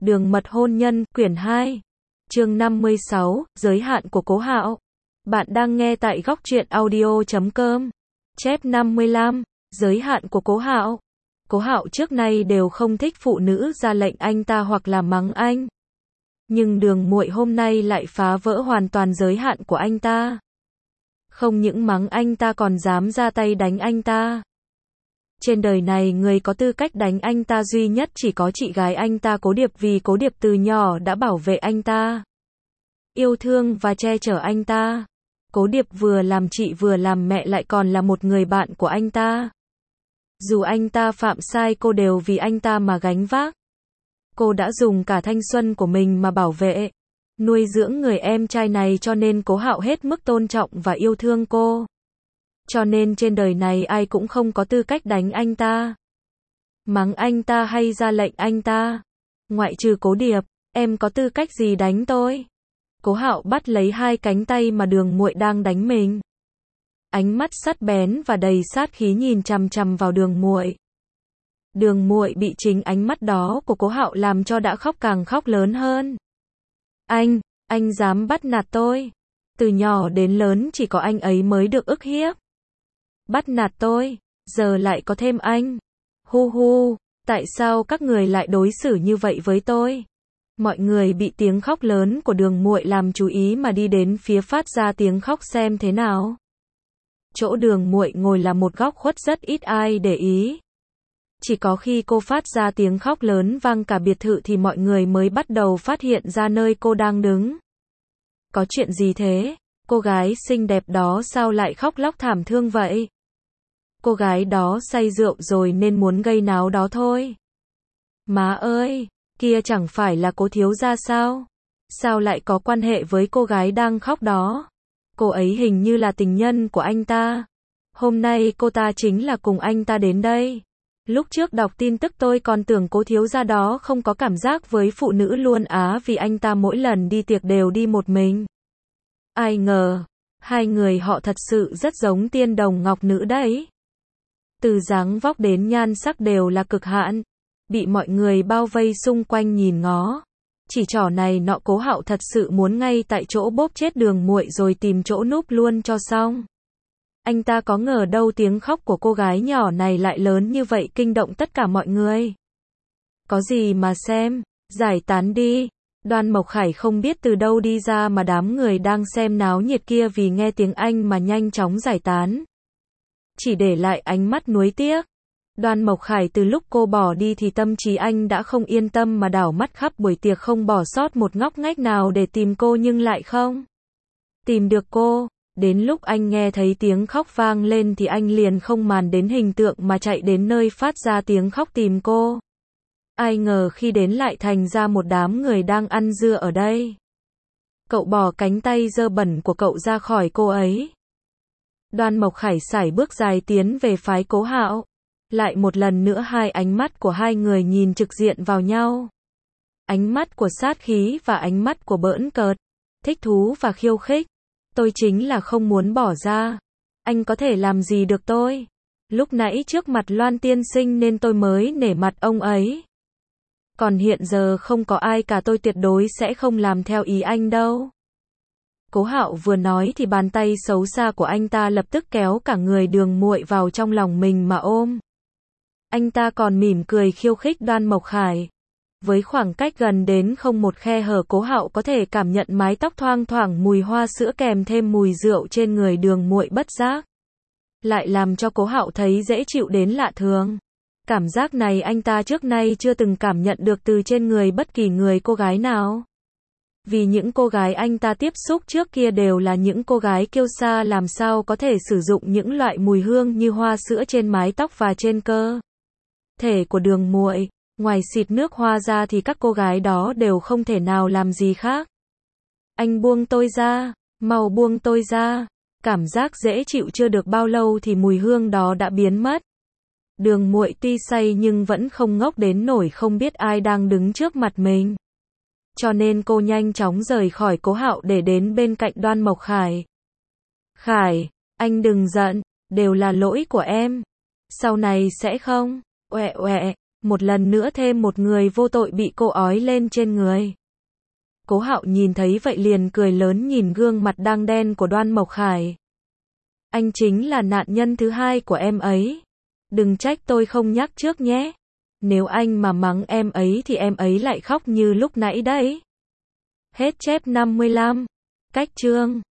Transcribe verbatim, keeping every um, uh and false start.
Đường mật hôn nhân, quyển hai. Chương năm mươi sáu, giới hạn của Cố Hạo. Bạn đang nghe tại góc truyện audio chấm com. Chép năm mươi lăm, giới hạn của Cố Hạo. Cố Hạo trước nay đều không thích phụ nữ ra lệnh anh ta hoặc là mắng anh. Nhưng Đường Muội hôm nay lại phá vỡ hoàn toàn giới hạn của anh ta. Không những mắng anh ta còn dám ra tay đánh anh ta. Trên đời này người có tư cách đánh anh ta duy nhất chỉ có chị gái anh ta Cố Điệp, vì Cố Điệp từ nhỏ đã bảo vệ anh ta, yêu thương và che chở anh ta. Cố Điệp vừa làm chị vừa làm mẹ lại còn là một người bạn của anh ta. Dù anh ta phạm sai cô đều vì anh ta mà gánh vác. Cô đã dùng cả thanh xuân của mình mà bảo vệ, nuôi dưỡng người em trai này, cho nên Cố Hạo hết mức tôn trọng và yêu thương cô. Cho nên trên đời này ai cũng không có tư cách đánh anh ta, mắng anh ta hay ra lệnh anh ta. Ngoại trừ Cố Điệp, em có tư cách gì đánh tôi? Cố Hạo bắt lấy hai cánh tay mà Đường Muội đang đánh mình. Ánh mắt sắc bén và đầy sát khí nhìn chằm chằm vào Đường Muội. Đường Muội bị chính ánh mắt đó của Cố Hạo làm cho đã khóc càng khóc lớn hơn. Anh, anh dám bắt nạt tôi. Từ nhỏ đến lớn chỉ có anh ấy mới được ức hiếp. Bắt nạt tôi, giờ lại có thêm anh. Hu hu, tại sao các người lại đối xử như vậy với tôi? Mọi người bị tiếng khóc lớn của Đường Muội làm chú ý mà đi đến phía phát ra tiếng khóc xem thế nào. Chỗ Đường Muội ngồi là một góc khuất rất ít ai để ý. Chỉ có khi cô phát ra tiếng khóc lớn vang cả biệt thự thì mọi người mới bắt đầu phát hiện ra nơi cô đang đứng. Có chuyện gì thế? Cô gái xinh đẹp đó sao lại khóc lóc thảm thương vậy? Cô gái đó say rượu rồi nên muốn gây náo đó thôi. Má ơi, kia chẳng phải là Cố thiếu gia sao? Sao lại có quan hệ với cô gái đang khóc đó? Cô ấy hình như là tình nhân của anh ta. Hôm nay cô ta chính là cùng anh ta đến đây. Lúc trước đọc tin tức tôi còn tưởng Cố thiếu gia đó không có cảm giác với phụ nữ luôn á, vì anh ta mỗi lần đi tiệc đều đi một mình. Ai ngờ, hai người họ thật sự rất giống tiên đồng ngọc nữ đấy. Từ dáng vóc đến nhan sắc đều là cực hạn. Bị mọi người bao vây xung quanh nhìn ngó, chỉ trỏ này nọ, Cố Hạo thật sự muốn ngay tại chỗ bóp chết Đường Muội rồi tìm chỗ núp luôn cho xong. Anh ta có ngờ đâu tiếng khóc của cô gái nhỏ này lại lớn như vậy, kinh động tất cả mọi người. Có gì mà xem, giải tán đi. Đoan Mộc Khải không biết từ đâu đi ra mà đám người đang xem náo nhiệt kia vì nghe tiếng Anh mà nhanh chóng giải tán. Chỉ để lại ánh mắt nuối tiếc. Đoan Mộc Khải từ lúc cô bỏ đi thì tâm trí anh đã không yên tâm mà đảo mắt khắp buổi tiệc không bỏ sót một ngóc ngách nào để tìm cô, nhưng lại không tìm được cô. Đến lúc anh nghe thấy tiếng khóc vang lên thì anh liền không màng đến hình tượng mà chạy đến nơi phát ra tiếng khóc tìm cô. Ai ngờ khi đến lại thành ra một đám người đang ăn dưa ở đây. Cậu bỏ cánh tay dơ bẩn của cậu ra khỏi cô ấy. Đoan Mộc Khải sải bước dài tiến về phái Cố Hạo. Lại một lần nữa hai ánh mắt của hai người nhìn trực diện vào nhau. Ánh mắt của sát khí và ánh mắt của bỡn cợt, thích thú và khiêu khích. Tôi chính là không muốn bỏ ra. Anh có thể làm gì được tôi? Lúc nãy trước mặt Loan tiên sinh nên tôi mới nể mặt ông ấy. Còn hiện giờ không có ai cả, tôi tuyệt đối sẽ không làm theo ý anh đâu. Cố Hạo vừa nói thì bàn tay xấu xa của anh ta lập tức kéo cả người Đường Muội vào trong lòng mình mà ôm. Anh ta còn mỉm cười khiêu khích Đoan Mộc Khải. Với khoảng cách gần đến không một khe hở, Cố Hạo có thể cảm nhận mái tóc thoang thoảng mùi hoa sữa kèm thêm mùi rượu trên người Đường Muội, bất giác lại làm cho Cố Hạo thấy dễ chịu đến lạ thường. Cảm giác này anh ta trước nay chưa từng cảm nhận được từ trên người bất kỳ người cô gái nào. Vì những cô gái anh ta tiếp xúc trước kia đều là những cô gái kiêu sa, làm sao có thể sử dụng những loại mùi hương như hoa sữa trên mái tóc và trên cơ thể của Đường Muội. Ngoài xịt nước hoa ra thì các cô gái đó đều không thể nào làm gì khác. Anh buông tôi ra, mau buông tôi ra. Cảm giác dễ chịu chưa được bao lâu thì mùi hương đó đã biến mất. Đường Muội tuy say nhưng vẫn không ngốc đến nổi không biết ai đang đứng trước mặt mình. Cho nên cô nhanh chóng rời khỏi Cố Hạo để đến bên cạnh Đoan Mộc Khải. Khải, anh đừng giận, đều là lỗi của em. Sau này sẽ không. Oẹ oẹ, Một lần nữa thêm một người vô tội bị cô ói lên trên người. Cố Hạo nhìn thấy vậy liền cười lớn nhìn gương mặt đang đen của Đoan Mộc Khải. Anh chính là nạn nhân thứ hai của em ấy. Đừng trách tôi không nhắc trước nhé. Nếu anh mà mắng em ấy thì em ấy lại khóc như lúc nãy đấy. Hết chép năm mươi lăm. Cách chương